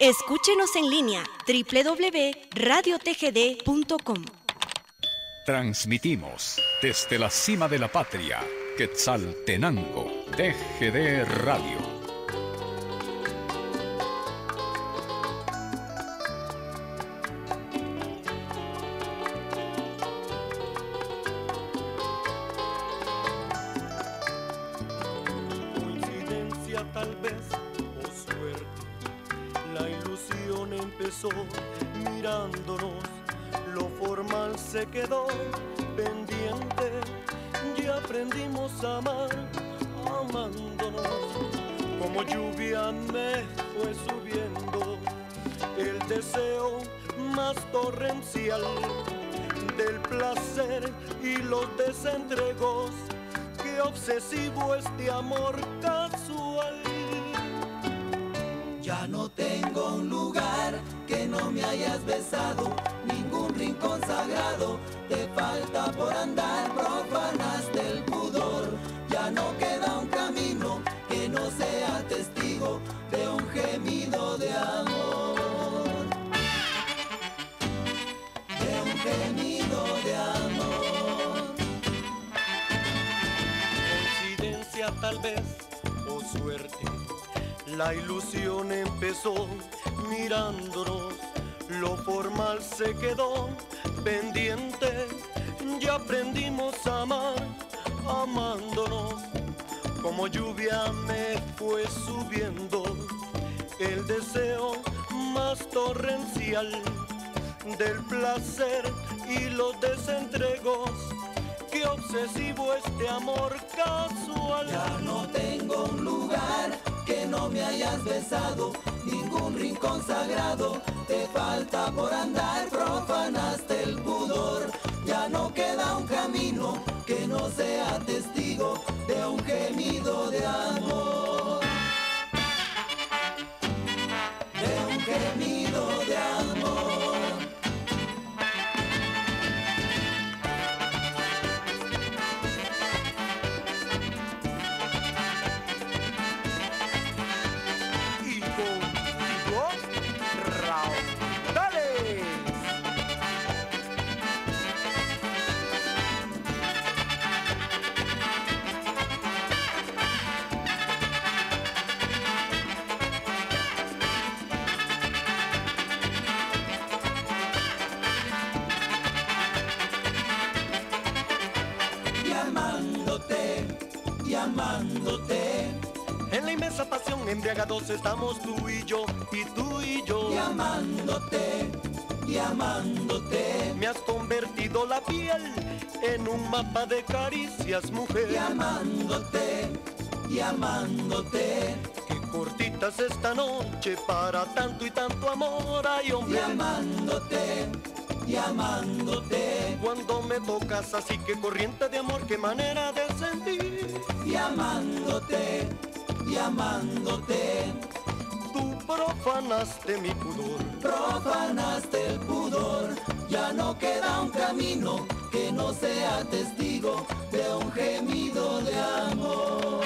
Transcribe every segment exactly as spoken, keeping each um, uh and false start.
Escúchenos en línea doble u doble u doble u punto radio t g d punto com. Transmitimos desde la cima de la patria, Quetzaltenango, T G D Radio. Tal vez, o suerte, la ilusión empezó mirándonos, lo formal se quedó pendiente, ya aprendimos a amar, amándonos, como lluvia me fue subiendo, el deseo más torrencial del placer y los desentregos, qué obsesivo este amor casual. Ya no tengo un lugar que no me hayas besado, ningún rincón sagrado te falta por andar, profanaste el pudor. Ya no queda un camino que no sea testigo de un gemido de amor, de un gemido de amor. Coincidencia tal vez, o suerte, la ilusión empezó mirándonos, lo formal se quedó pendiente, ya aprendimos a amar, amándonos, como lluvia me fue subiendo, el deseo más torrencial del placer y los desentregos, qué obsesivo este amor casual. Ya no tengo un lugar que no me hayas besado, ningún rincón sagrado te falta por andar, profanaste el pudor. Ya no queda un camino que no sea testigo de un gemido de amor, de un gemido de amor. Llamándote, en la inmensa pasión embriagados estamos tú y yo, y tú y yo. Llamándote, llamándote, me has convertido la piel en un mapa de caricias, mujer. Llamándote, llamándote, qué cortitas esta noche para tanto y tanto amor, ay hombre. Llamándote, llamándote, cuando me tocas así, que corriente de amor, qué manera de sentir. Llamándote, llamándote, tú profanaste mi pudor, profanaste el pudor. Ya no queda un camino que no sea testigo de un gemido de amor.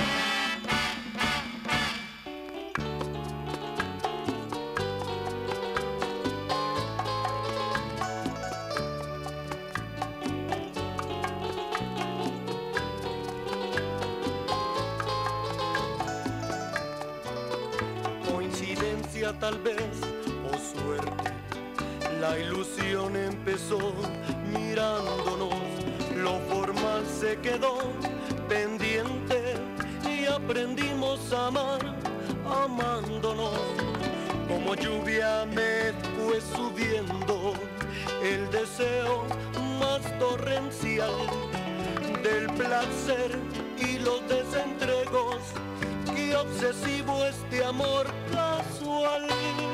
Tal vez, o suerte, la ilusión empezó mirándonos, lo formal se quedó pendiente y aprendimos a amar, amándonos, como lluvia me fue subiendo el deseo más torrencial del placer y los desentregos, qué obsesivo este amor casual.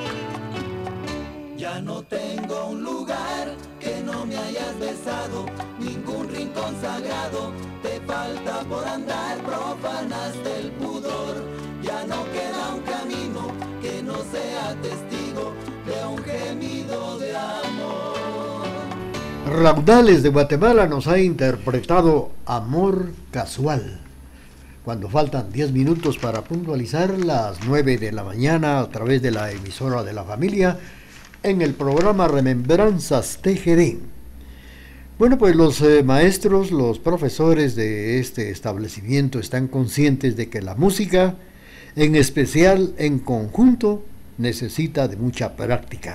Ya no tengo un lugar que no me hayas besado, ningún rincón sagrado te falta por andar, profanaste el pudor. Ya no queda un camino que no sea testigo de un gemido de amor. Raudales de Guatemala nos ha interpretado Amor Casual. cuando faltan diez minutos para puntualizar las nueve de la mañana a través de la emisora de la familia en el programa Remembranzas T G D. Bueno, pues los eh, maestros, los profesores de este establecimiento están conscientes de que la música, en especial en conjunto, necesita de mucha práctica.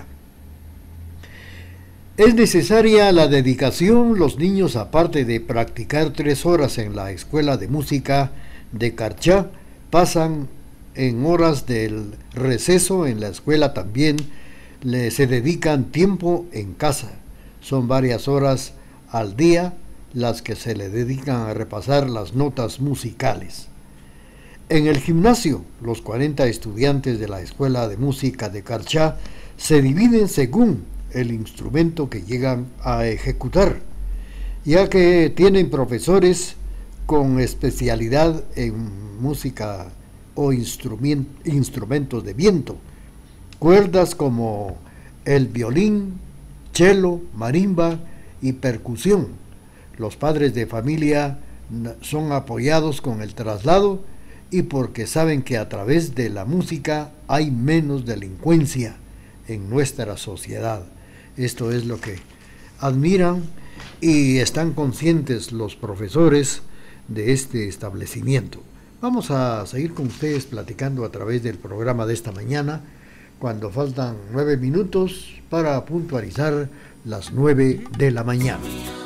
Es necesaria la dedicación. Los niños, aparte de practicar tres horas en la escuela de música de Carchá, pasan en horas del receso en la escuela también, le, se dedican tiempo en casa. Son varias horas al día las que se le dedican a repasar las notas musicales. En el gimnasio, los cuarenta estudiantes de la Escuela de Música de Carchá se dividen según el instrumento que llegan a ejecutar, ya que tienen profesores con especialidad en música o instrument, instrumentos de viento, cuerdas como el violín, cello, marimba y percusión. Los padres de familia son apoyados con el traslado y porque saben que a través de la música hay menos delincuencia en nuestra sociedad. Esto es lo que admiran y están conscientes los profesores de este establecimiento. Vamos a seguir con ustedes platicando a través del programa de esta mañana, cuando faltan nueve minutos para puntualizar las nueve de la mañana.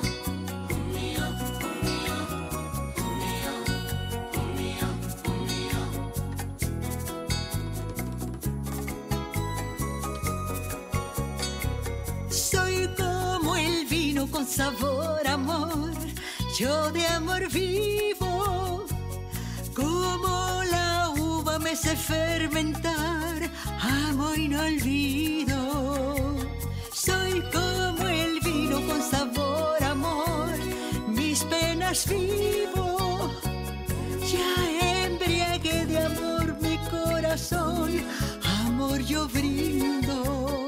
Soy como el vino con sabor, amor, yo de amor vivo, como la uva me sé fermentar, amo y no olvido. Soy como el vino con sabor, amor, mis penas vivo, ya embriagué de amor mi corazón, amor yo brindo.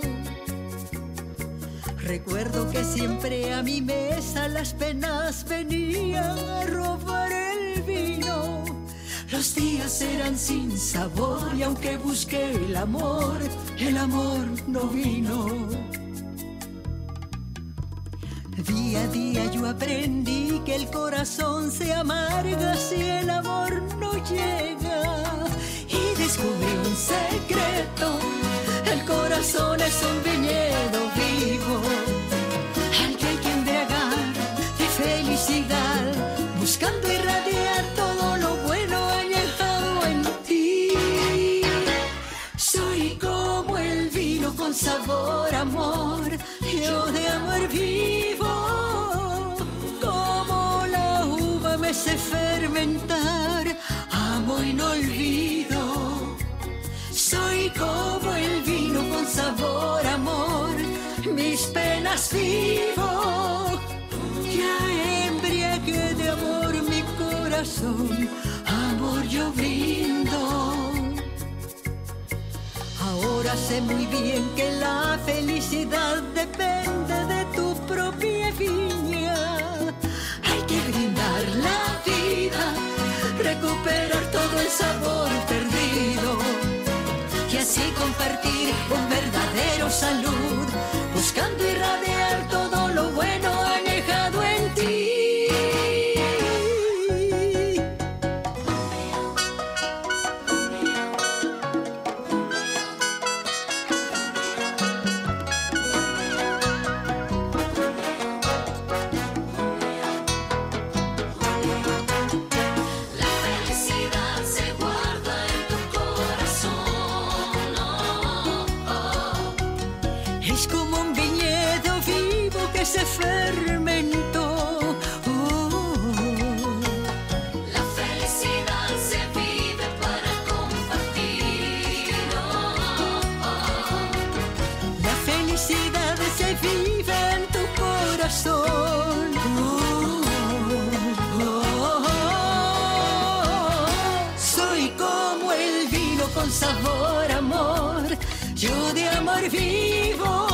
Recuerdo que siempre a mi mesa las penas venían a robar el vino. Los días eran sin sabor y aunque busqué el amor, el amor no vino. Día a día yo aprendí que el corazón se amarga si el amor no llega. Y descubrí un secreto, el corazón es un viñedo vivo, al que hay que embriagar de felicidad, buscando irradiar todo lo bueno añejado en ti. Soy como el vino con sabor, amor, yo de amor vivo, como la uva me sé fermentar, amo y no olvido. Soy como el vino con sabor, amor, mis penas vivo, ya embriagué de amor mi corazón, amor yo brindo. Ahora sé muy bien que la felicidad depende de tu propia viña. Hay que brindar la vida, recuperar todo el sabor perdido y así compartir un verdadero salud, buscando irradiar todo lo bueno añejado en ti. Se fermentó. Oh, la felicidad se vive para compartir. Oh, oh. La felicidad se vive en tu corazón. Oh, oh, oh. Soy como el vino con sabor, amor, yo de amor vivo.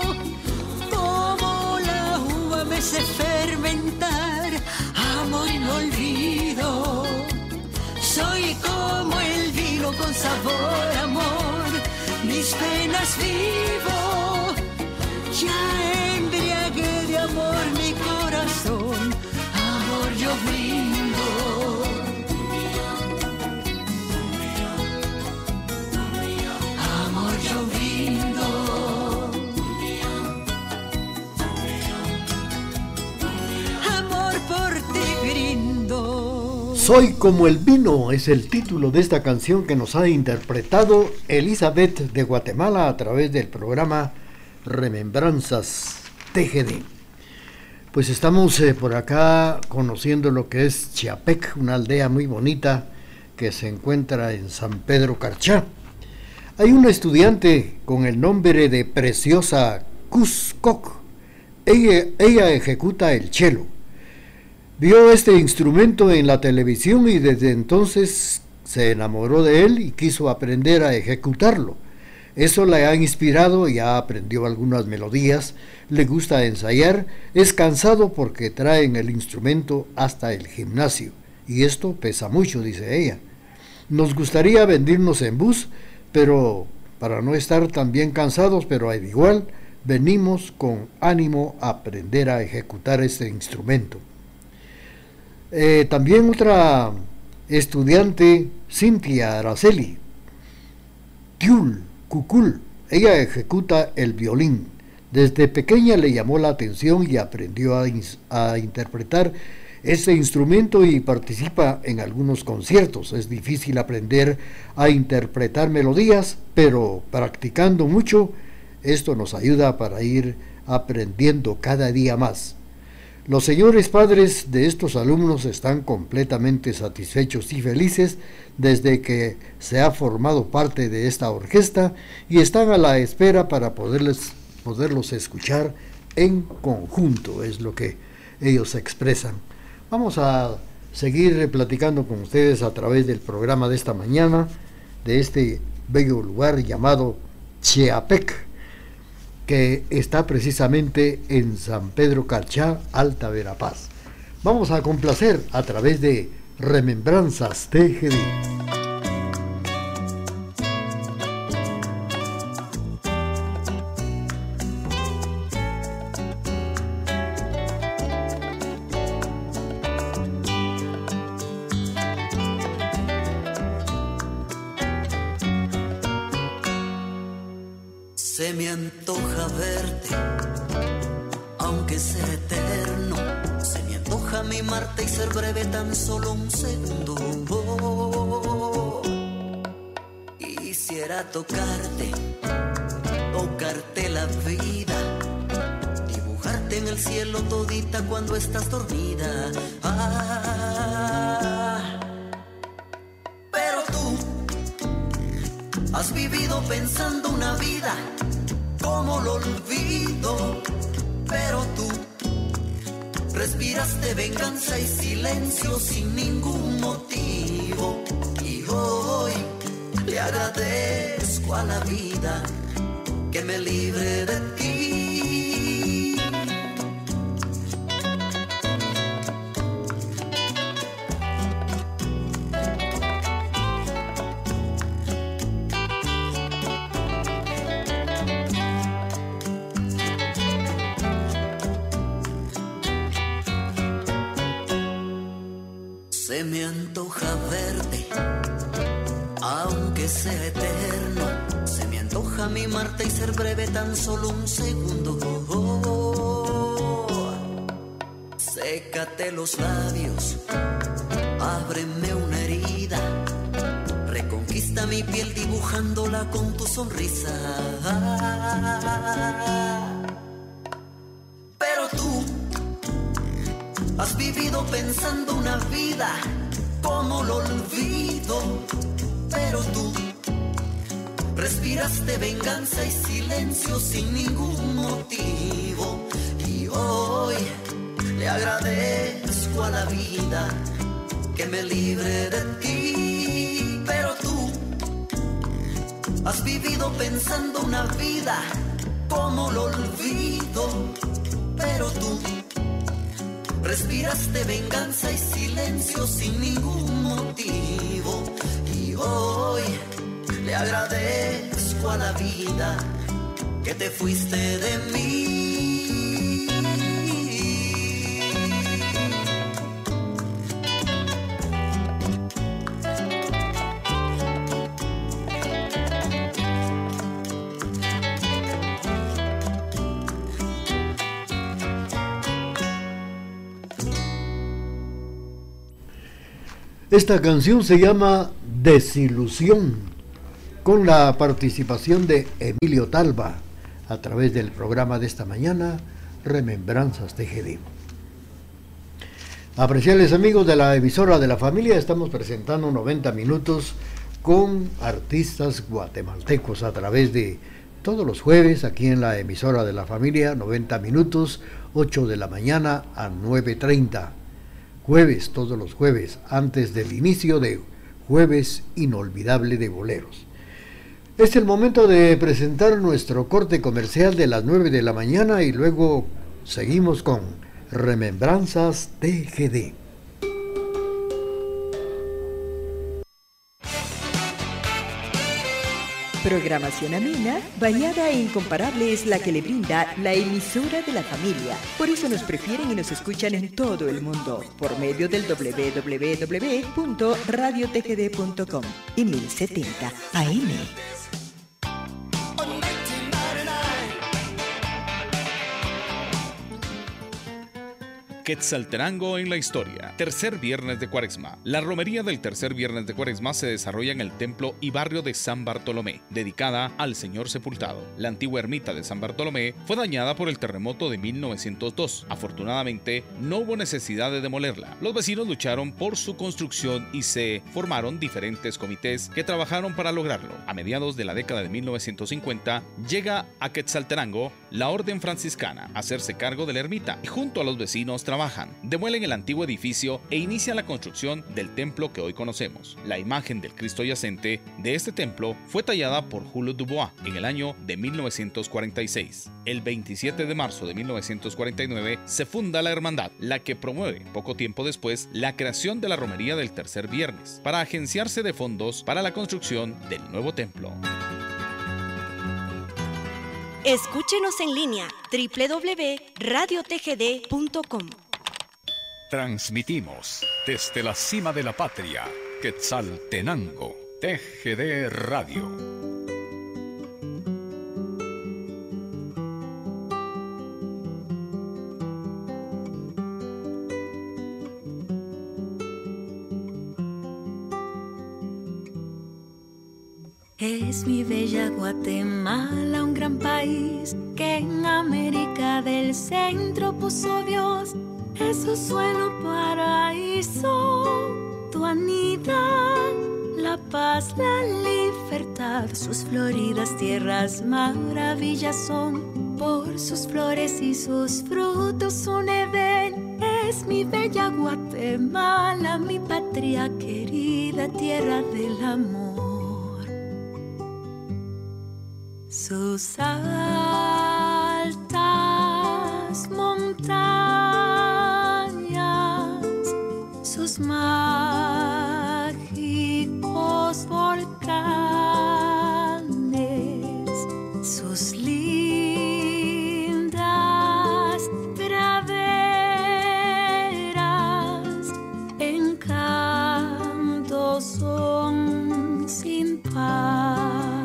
Me sé fermentar, amor y no olvido. con sabor, amor, mis penas vivo. Ya embriagué de amor mi corazón, amor yo brindo. Amor yo brindo. Amor por ti brindo. Soy como el vino es el título de esta canción que nos ha interpretado Elizabeth de Guatemala a través del programa Remembranzas T G D. Pues estamos eh, por acá conociendo lo que es Chiapec, una aldea muy bonita que se encuentra en San Pedro Carchá. Hay una estudiante con el nombre de Preciosa Cuscoc. Ella, ella ejecuta el cello. Vio este instrumento en la televisión y desde entonces se enamoró de él y quiso aprender a ejecutarlo. Eso la ha inspirado, ya aprendió algunas melodías, le gusta ensayar, es cansado porque traen el instrumento hasta el gimnasio. Y esto pesa mucho, dice ella. Nos gustaría venirnos en bus, pero para no estar tan bien cansados, pero al igual, venimos con ánimo a aprender a ejecutar este instrumento. Eh, también otra estudiante, Cintia Araceli, Tiul, Cucul, ella ejecuta el violín. Desde pequeña le llamó la atención y aprendió a, a interpretar este instrumento y participa en algunos conciertos. Es difícil aprender a interpretar melodías, pero practicando mucho, esto nos ayuda para ir aprendiendo cada día más. Los señores padres de estos alumnos están completamente satisfechos y felices desde que se ha formado parte de esta orquesta y están a la espera para poderles, poderlos escuchar en conjunto, es lo que ellos expresan. Vamos a seguir platicando con ustedes a través del programa de esta mañana, de este bello lugar llamado Chiapec, que está precisamente en San Pedro Carchá, Alta Verapaz. Vamos a complacer a través de Remembranzas T G D. Se me antoja verte, aunque sea eterno. Se me antoja mimarte y ser breve tan solo un segundo. Quisiera tocarte, tocarte la vida, dibujarte en el cielo todita cuando estás dormida. Ah, pero tú has vivido pensando una vida, ¿cómo lo olvido? Pero tú respiraste venganza y silencio sin ningún motivo. Y hoy le agradezco a la vida que me libre de ti. Se me antoja verte, aunque sea eterno. Se me antoja mimarte y ser breve tan solo un segundo. Sécate los labios, ábreme una herida, reconquista mi piel dibujándola con tu sonrisa. Pero tú has vivido pensando una vida, ¿cómo lo olvido? Pero tú respiraste venganza y silencio sin ningún motivo. Y hoy le agradezco a la vida que me libre de ti. Pero tú has vivido pensando una vida, ¿cómo lo olvido? Pero tú respiraste venganza y silencio sin ningún motivo. Y Hoy le agradezco a la vida que te fuiste de mí. Esta canción se llama Desilusión, con la participación de Emilio Talva, a través del programa de esta mañana, Remembranzas T G D. Apreciables amigos de la emisora de la familia, estamos presentando noventa minutos con artistas guatemaltecos a través de todos los jueves aquí en la emisora de la familia, noventa minutos, ocho de la mañana a nueve treinta. Jueves, todos los jueves, antes del inicio de Jueves Inolvidable de Boleros. Es el momento de presentar nuestro corte comercial de las nueve de la mañana y luego seguimos con Remembranzas T G D. Programación amena, bañada e incomparable es la que le brinda la emisora de la familia. Por eso nos prefieren y nos escuchan en todo el mundo, por medio del doble u doble u doble u punto radio t g d punto com y mil setenta A M. Quetzaltenango en la historia. Tercer viernes de Cuaresma. La romería del tercer viernes de Cuaresma se desarrolla en el templo y barrio de San Bartolomé, dedicada al Señor Sepultado. La antigua ermita de San Bartolomé fue dañada por el terremoto de mil novecientos dos. Afortunadamente, no hubo necesidad de demolerla. Los vecinos lucharon por su construcción y se formaron diferentes comités que trabajaron para lograrlo. A mediados de la década de mil novecientos cincuenta, llega a Quetzaltenango la orden franciscana a hacerse cargo de la ermita y junto a los vecinos trabajan, demuelen el antiguo edificio e inician la construcción del templo que hoy conocemos. La imagen del Cristo yacente de este templo fue tallada por Julio Dubois en el año de mil novecientos cuarenta y seis. El veintisiete de marzo de mil novecientos cuarenta y nueve se funda la hermandad, la que promueve poco tiempo después la creación de la romería del tercer viernes para agenciarse de fondos para la construcción del nuevo templo. Escúchenos en línea doble u doble u doble u punto radio t g d punto com. Transmitimos desde la cima de la patria, Quetzaltenango, T G D Radio. Es mi bella Guatemala, un gran país que en América del Centro puso Dios. Es su suelo paraíso, tu anidad, la paz, la libertad. Sus floridas tierras maravillas son, por sus flores y sus frutos un Edén. Es mi bella Guatemala, mi patria querida, tierra del amor. Sus altas montañas, sus mágicos volcanes, sus lindas praderas, encantos son sin par.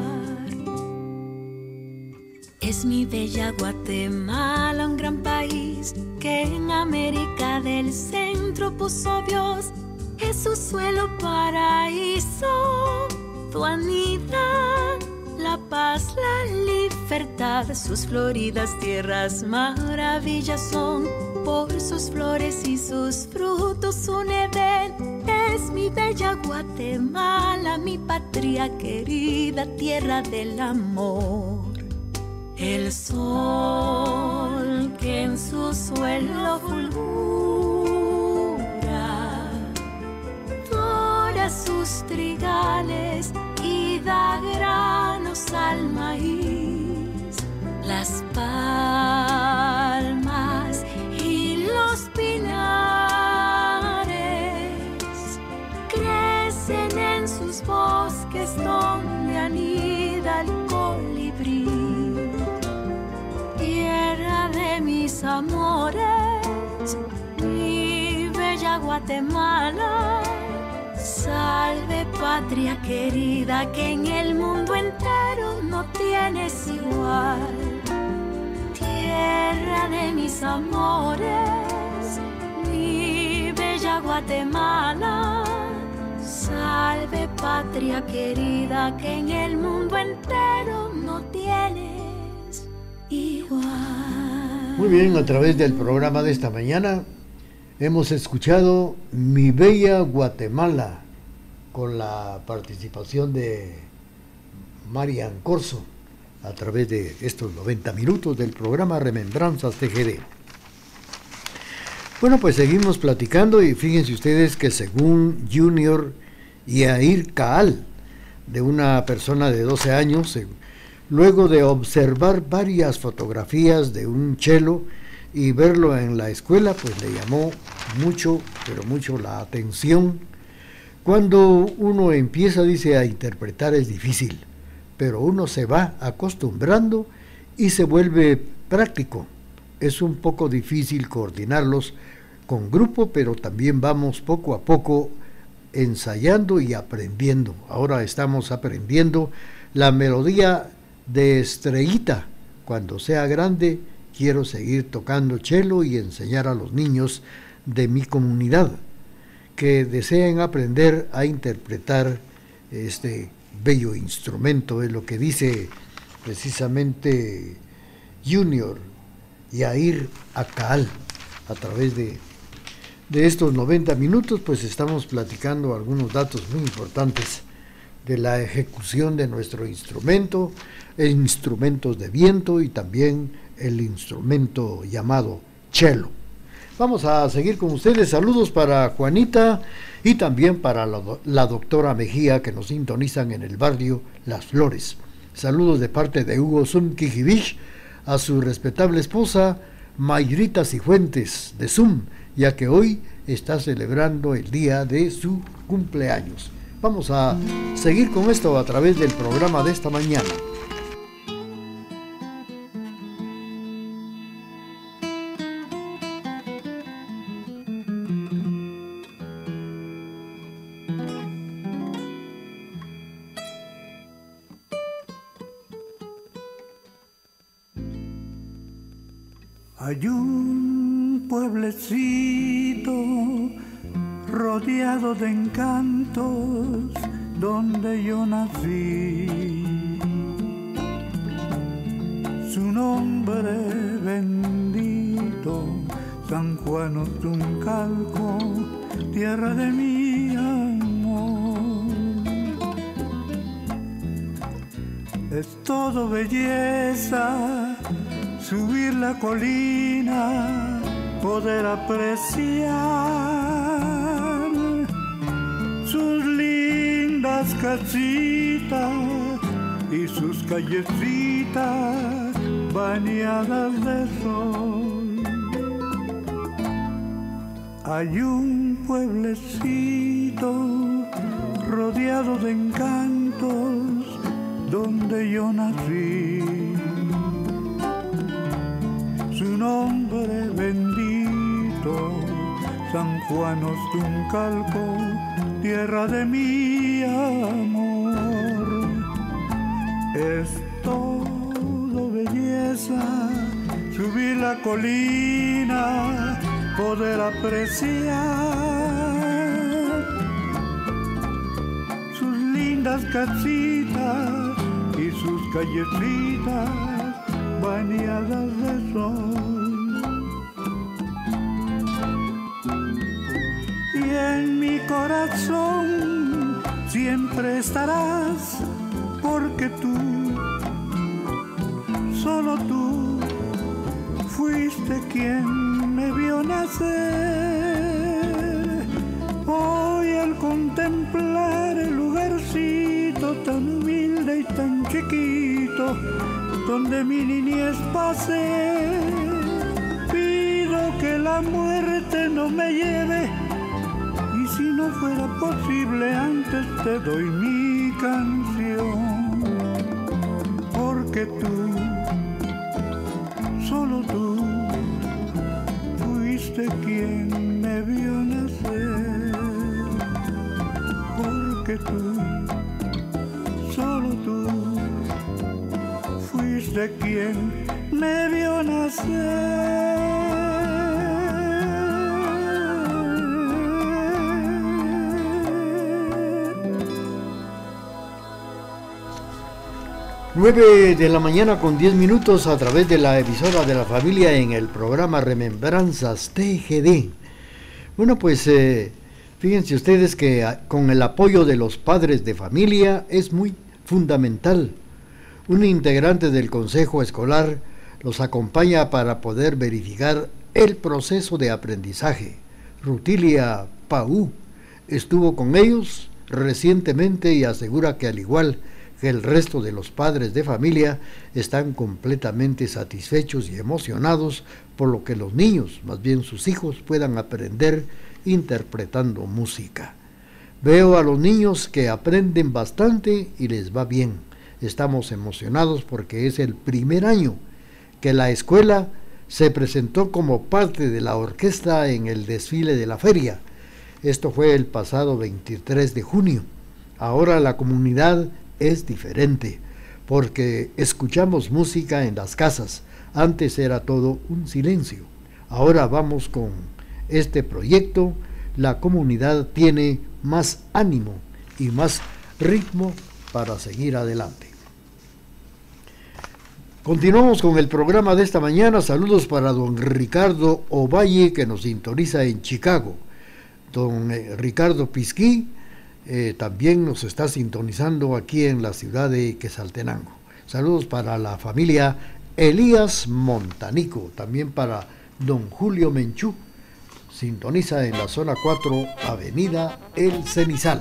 Es mi bella Guatemala, un gran país que en América del Centro puso Dios. Es su suelo paraíso, tu anidad, la paz, la libertad. Sus floridas tierras maravillas son, por sus flores y sus frutos un Edén. Es mi bella Guatemala, mi patria querida, tierra del amor. El sol que en su suelo fulgura, dora sus trigales y da granos al maíz. Las palmas y los pinares crecen en sus bosques mi bella Guatemala. Salve patria querida, que en el mundo entero no tienes igual. Tierra de mis amores, mi bella Guatemala. Salve patria querida, que en el mundo entero no tienes igual. Muy bien, a través del programa de esta mañana hemos escuchado Mi Bella Guatemala con la participación de Marian Corso a través de estos noventa minutos del programa Remembranzas T G D. Bueno, pues seguimos platicando y fíjense ustedes que según Junior Yair Caal, de una persona de doce años, luego de observar varias fotografías de un chelo y verlo en la escuela, pues le llamó mucho, pero mucho la atención. Cuando uno empieza, dice, a interpretar es difícil, pero uno se va acostumbrando y se vuelve práctico. Es un poco difícil coordinarlos con grupo, pero también vamos poco a poco ensayando y aprendiendo. Ahora estamos aprendiendo la melodía de Estrellita. Cuando sea grande, quiero seguir tocando cello y enseñar a los niños de mi comunidad que deseen aprender a interpretar este bello instrumento. Es lo que dice precisamente Junior Yair Caal a través de, de estos noventa minutos. Pues estamos platicando algunos datos muy importantes de la ejecución de nuestro instrumento, instrumentos de viento y también el instrumento llamado cello. Vamos a seguir con ustedes. Saludos para Juanita y también para la, la doctora Mejía, que nos sintonizan en el barrio Las Flores. Saludos de parte de Hugo Zum Kijibich a su respetable esposa Mayrita Cifuentes de Zum, ya que hoy está celebrando el día de su cumpleaños. Vamos a seguir con esto a través del programa de esta mañana. Hay un pueblecito rodeado de encantos donde yo nací. Su nombre bendito, San Juan Otuncalco, tierra de mi amor. Es todo belleza, subir la colina, poder apreciar sus lindas casitas y sus callecitas bañadas de sol. Hay un pueblecito rodeado de encantos donde yo nací. Su nombre bendito, San Juan Ostuncalco, tierra de mi amor. Es todo belleza, subir la colina, poder apreciar sus lindas casitas y sus callecitas bañadas de sol. Y en mi corazón siempre estarás, porque tú, solo tú, fuiste quien me vio nacer. Hoy al contemplar el lugarcito tan humilde y tan chiquito donde mi niñez pasé, pido que la muerte no me lleve, y si no fuera posible antes te doy mi canción, porque tú, solo tú, fuiste que tú, solo tú, fuiste quien me vio nacer. nueve de la mañana con diez minutos a través de la emisora de la familia en el programa Remembranzas T G D. Bueno, pues eh, fíjense ustedes que a, con el apoyo de los padres de familia es muy fundamental. Un integrante del consejo escolar los acompaña para poder verificar el proceso de aprendizaje. Rutilia Paú estuvo con ellos recientemente y asegura que al igual que el resto de los padres de familia están completamente satisfechos y emocionados por lo que los niños, más bien sus hijos, puedan aprender interpretando música. Veo a los niños que aprenden bastante y les va bien. Estamos emocionados porque es el primer año que la escuela se presentó como parte de la orquesta en el desfile de la feria. Esto fue el pasado veintitrés de junio. Ahora la comunidad es diferente, porque escuchamos música en las casas. Antes era todo un silencio. Ahora vamos con este proyecto. La comunidad tiene más ánimo y más ritmo para seguir adelante. Continuamos con el programa de esta mañana. Saludos para don Ricardo Ovalle, que nos sintoniza en Chicago. Don eh, Ricardo Pisquí Eh, también nos está sintonizando aquí en la ciudad de Quetzaltenango. Saludos para la familia Elías Montanico, también para don Julio Menchú, sintoniza en la zona cuatro, avenida El Cenizal.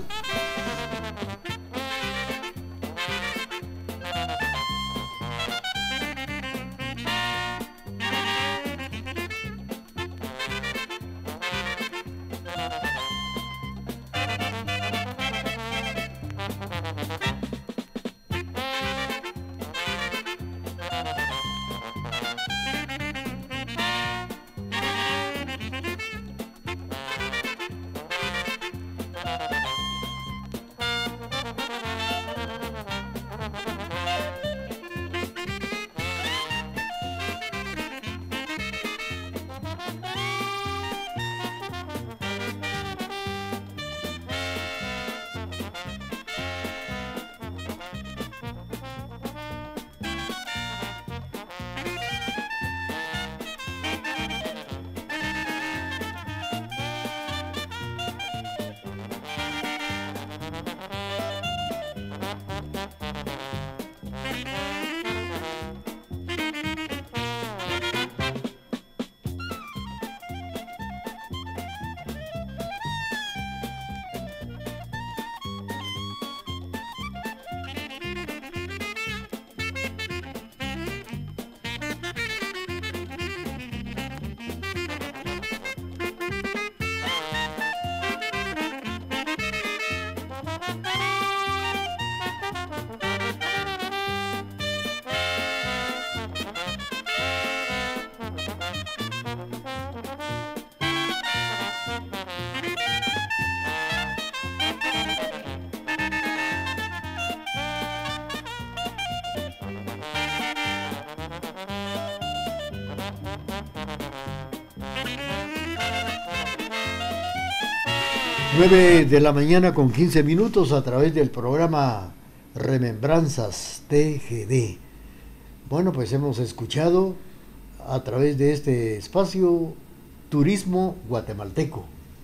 nueve de la mañana con quince minutos a través del programa Remembranzas T G D. Bueno, pues hemos escuchado a través de este espacio Turismo Guatemalteco,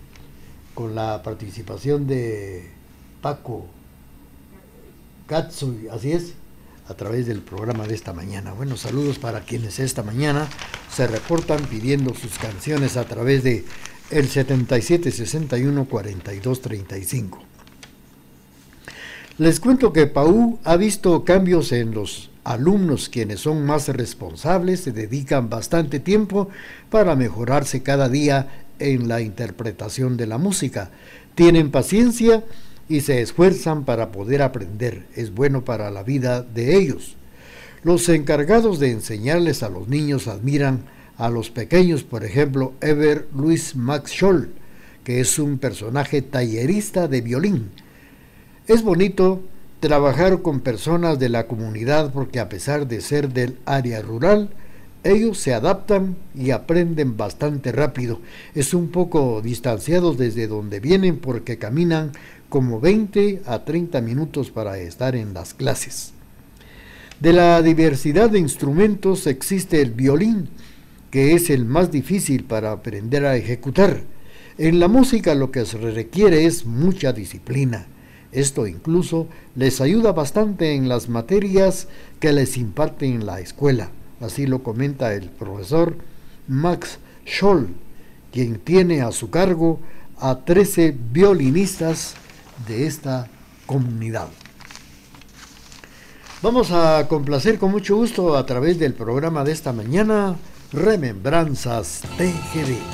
con la participación de Paco Katsuy, así es, a través del programa de esta mañana. Bueno, saludos para quienes esta mañana se reportan pidiendo sus canciones a través de el setenta y siete sesenta y uno cuarenta y dos treinta y cinco. Les cuento que Paú ha visto cambios en los alumnos, quienes son más responsables, se dedican bastante tiempo para mejorarse cada día en la interpretación de la música. Tienen paciencia y se esfuerzan para poder aprender. Es bueno para la vida de ellos. Los encargados de enseñarles a los niños admiran a los pequeños, por ejemplo, Ever Luis Max Scholl, que es un personaje tallerista de violín. Es bonito trabajar con personas de la comunidad porque a pesar de ser del área rural, ellos se adaptan y aprenden bastante rápido. Es un poco distanciados desde donde vienen porque caminan como veinte a treinta minutos para estar en las clases. De la diversidad de instrumentos existe el violín, que es el más difícil para aprender a ejecutar. En la música lo que se requiere es mucha disciplina. Esto incluso les ayuda bastante en las materias que les imparten en la escuela. Así lo comenta el profesor Max Scholl, quien tiene a su cargo a trece violinistas de esta comunidad. Vamos a complacer con mucho gusto a través del programa de esta mañana, Remembranzas T G D.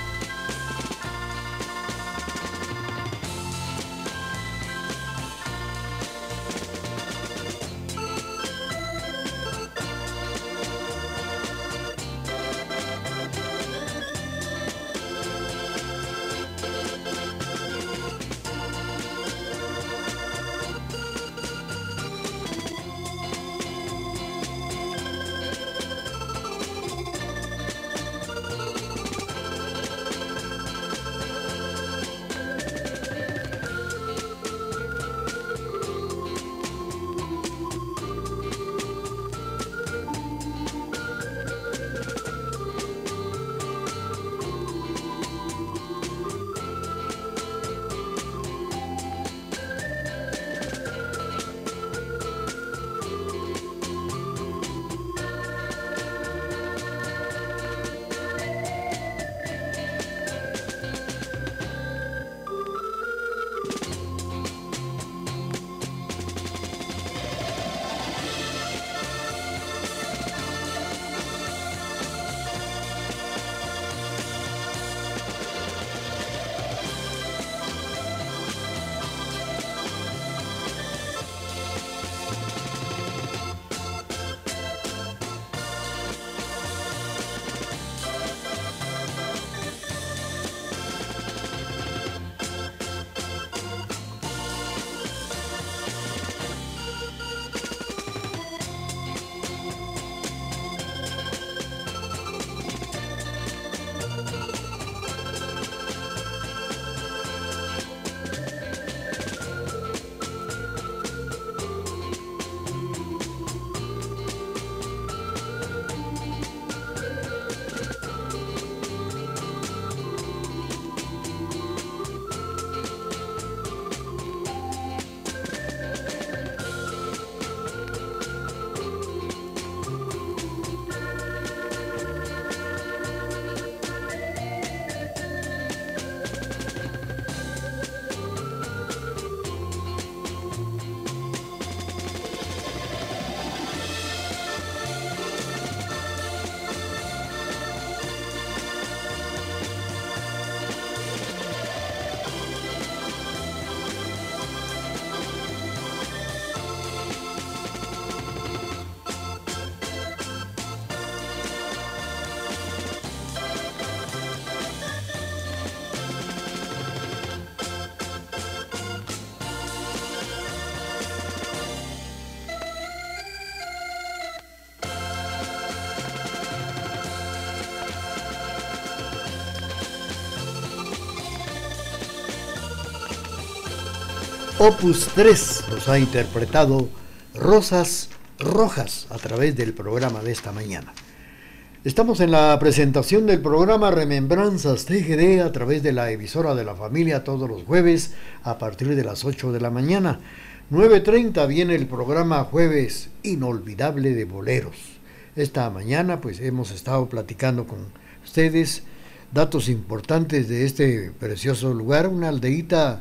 Opus tres nos ha interpretado Rosas Rojas a través del programa de esta mañana. Estamos en la presentación del programa Remembranzas T G D a través de la emisora de la familia todos los jueves a partir de las ocho de la mañana. nueve treinta viene el programa Jueves Inolvidable de Boleros. Esta mañana pues hemos estado platicando con ustedes datos importantes de este precioso lugar, una aldeíta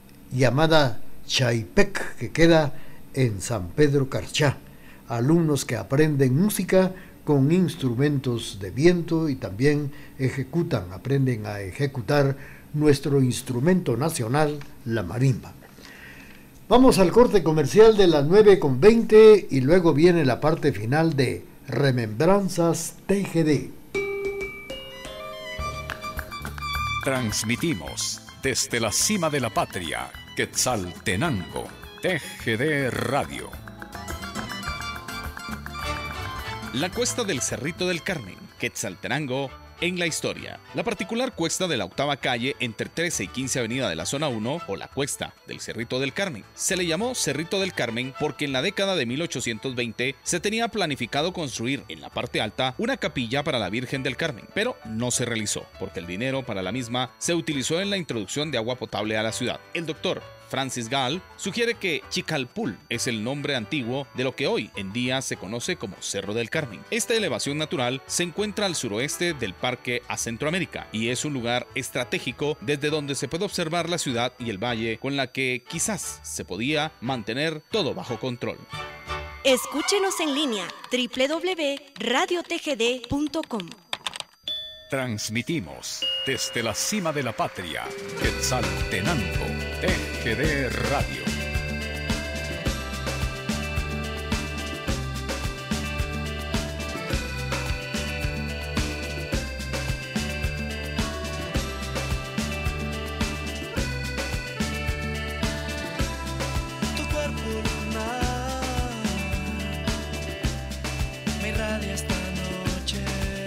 llamada Chaypec, que queda en San Pedro Carchá. Alumnos que aprenden música con instrumentos de viento y también ejecutan, aprenden a ejecutar nuestro instrumento nacional, la marimba. Vamos al corte comercial de las nueve con veinte y luego viene la parte final de Remembranzas T G D. Transmitimos desde la cima de la patria, Quetzaltenango, T G D Radio. La cuesta del Cerrito del Carmen, Quetzaltenango, en la historia. La particular cuesta de la octava calle entre trece y quince avenida de la zona uno, o la cuesta del Cerrito del Carmen, se le llamó Cerrito del Carmen porque en la década de mil ochocientos veinte se tenía planificado construir en la parte alta una capilla para la Virgen del Carmen, pero no se realizó porque el dinero para la misma se utilizó en la introducción de agua potable a la ciudad. El doctor Francis Gall sugiere que Chicalpul es el nombre antiguo de lo que hoy en día se conoce como Cerro del Carmen. Esta elevación natural se encuentra al suroeste del Parque a Centroamérica y es un lugar estratégico desde donde se puede observar la ciudad y el valle, con la que quizás se podía mantener todo bajo control. Escúchenos en línea doble u doble u doble u punto radio t g d punto com. Transmitimos desde la cima de la patria, Quetzaltenango, T G D Radio. Tu cuerpo lunar me irradia esta noche.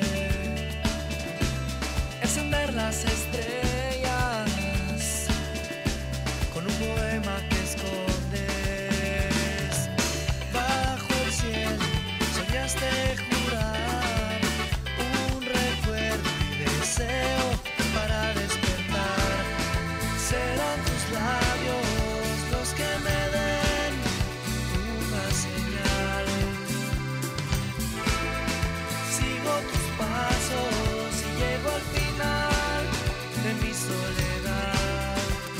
Encender las estrellas con un poema que escondes. Bajo el cielo soñaste jurar un recuerdo y deseo para despertar. Serán tus labios los que me den una señal. Sigo tus pasos y llego al final de mi soledad.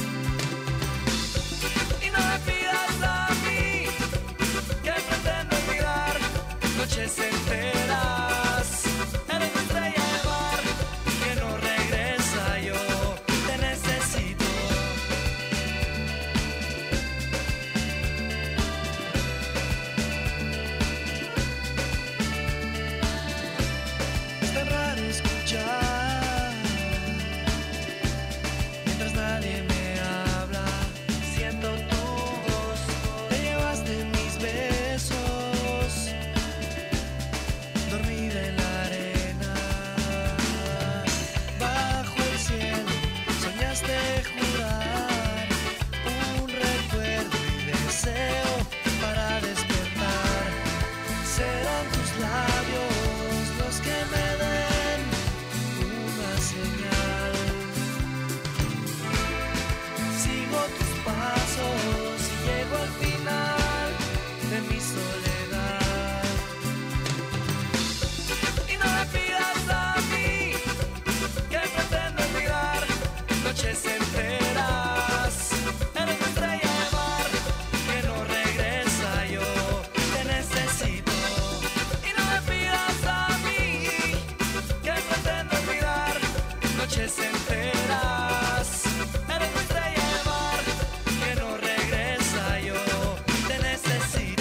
Y no me pidas a mí que pretendo olvidar noches enteras. Eres mi estrella de mar que no regresa, yo te necesito. Es tan raro escuchar mientras nadie me habla. Siento tu voz, te llevaste en mis besos, dormida en la arena. Bajo el cielo soñaste jurar un recuerdo y deseo para despertar. Serán tus labios los que me den una señal. Sigo tus pasos y llego al final de mi soledad. Y no me pidas a mí que pretendo olvidar noches enteras. Eres mi estrella de mar que no regresa, yo te necesito. Y no me pidas a mí que pretendo olvidar noches enteras. Eres mi estrella de mar que no regresa, yo te necesito.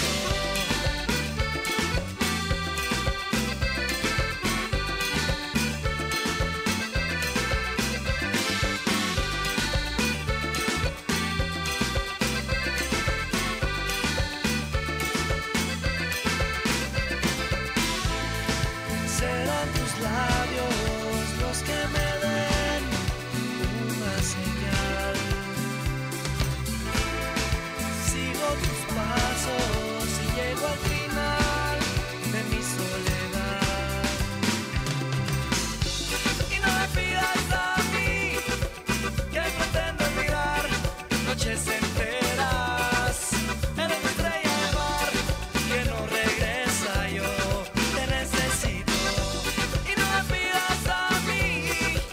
Serán tus labios los que me den una señal. Sigo tus pasos y llego al final de mi soledad. Y no me pidas a mí que pretendo olvidar noches enteras. Eres mi estrella de mar que no regresa, yo te necesito. Y no me pidas a mí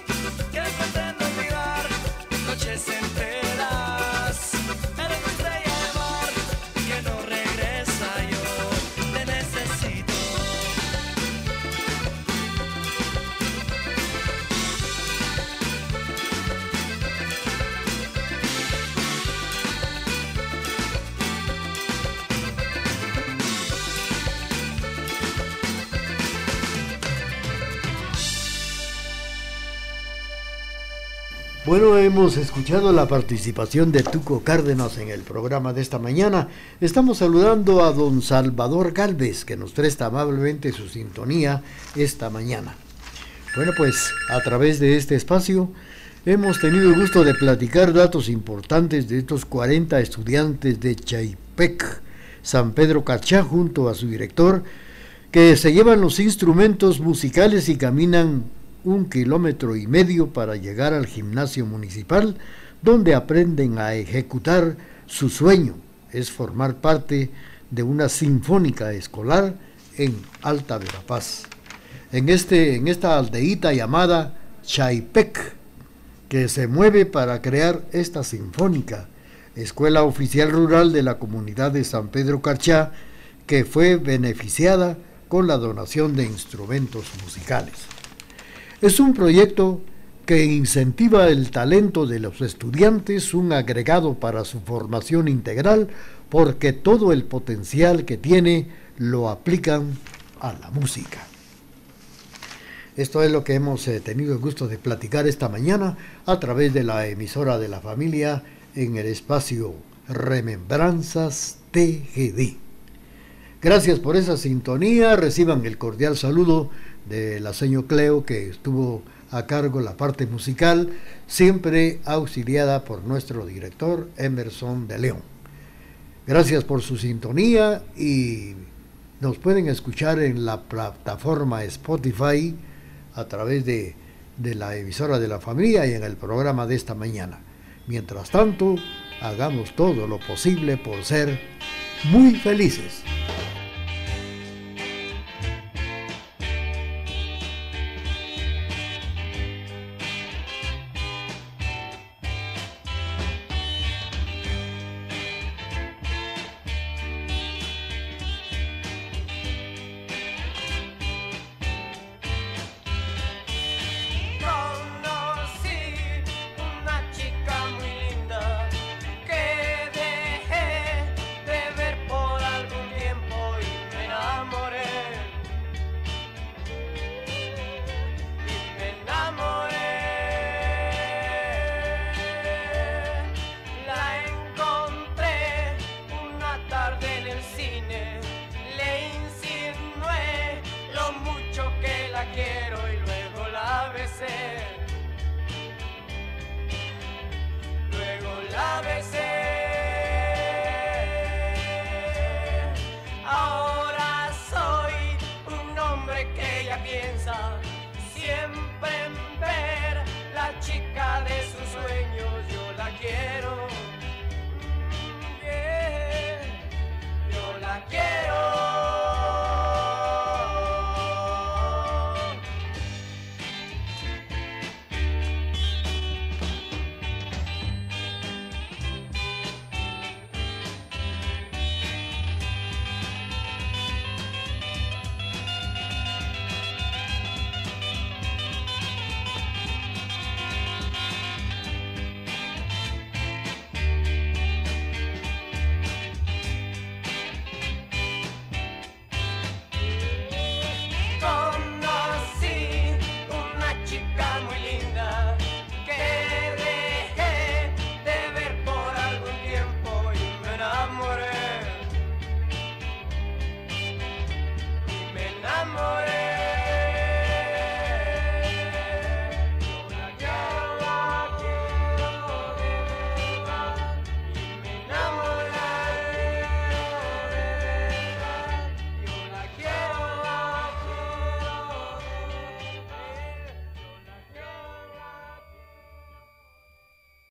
Bueno, hemos escuchado la participación de Tuco Cárdenas en el programa de esta mañana. Estamos saludando a don Salvador Gálvez, que nos presta amablemente su sintonía esta mañana. Bueno, pues a través de este espacio hemos tenido el gusto de platicar datos importantes de estos cuarenta estudiantes de Chaypec, San Pedro Carchá, junto a su director, que se llevan los instrumentos musicales y caminan un kilómetro y medio para llegar al gimnasio municipal, donde aprenden a ejecutar su sueño, es formar parte de una sinfónica escolar en Alta Verapaz. En, este, en esta aldeíta llamada Chaypec, que se mueve para crear esta sinfónica, escuela oficial rural de la comunidad de San Pedro Carchá, que fue beneficiada con la donación de instrumentos musicales. Es un proyecto que incentiva el talento de los estudiantes, un agregado para su formación integral, porque todo el potencial que tiene lo aplican a la música. Esto es lo que hemos eh, tenido el gusto de platicar esta mañana a través de la emisora de la familia en el espacio Remembranzas T G D. Gracias por esa sintonía, reciban el cordial saludo de la señora Cleo, que estuvo a cargo de la parte musical, siempre auxiliada por nuestro director Emerson de León. Gracias por su sintonía y nos pueden escuchar en la plataforma Spotify a través de, de la emisora de la familia y en el programa de esta mañana. Mientras tanto, hagamos todo lo posible por ser muy felices. Siempre en ver la chica de sus sueños, yo la quiero.